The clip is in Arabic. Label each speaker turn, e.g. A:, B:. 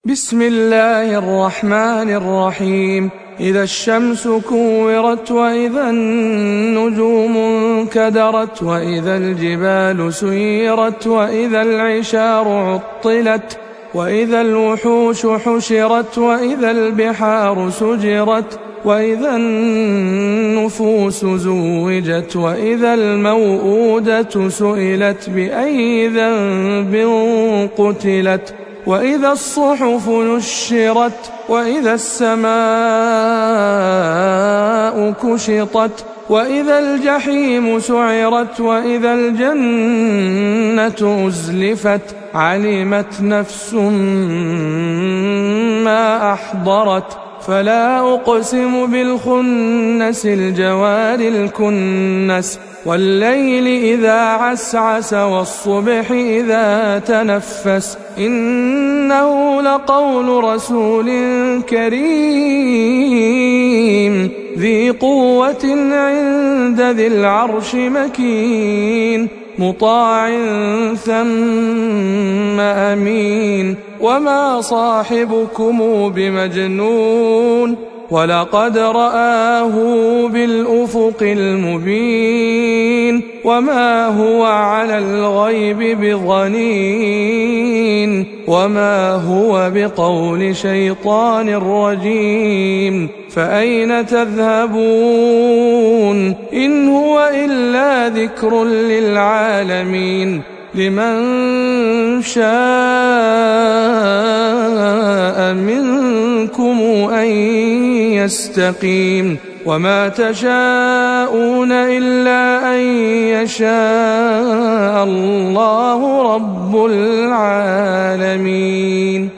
A: بسم الله الرحمن الرحيم. إذا الشمس كورت وإذا النجوم انكدرت وإذا الجبال سيرت وإذا العشار عطلت وإذا الوحوش حشرت وإذا البحار سجرت وإذا النفوس زوجت وإذا الموءودة سئلت بأي ذنب قتلت وإذا الصحف نشرت وإذا السماء كشطت وإذا الجحيم سعرت وإذا الجنة أزلفت علمت نفس ما أحضرت فلا أقسم بالخنس الجوار الكنس والليل إذا عسعس والصبح إذا تنفس إنه لقول رسول كريم ذي قوة عند ذي العرش مكين مطاع ثم أمين وما صاحبكم بمجنون ولقد رآه بالأفق المبين وما هو على الغيب بضنين وما هو بقول شيطان رجيم فأين تذهبون إن هو إلا ذكر للعالمين لمن شاء منكم أن يستقيم وما تشاءون إلا أن يشاء الله رب العالمين.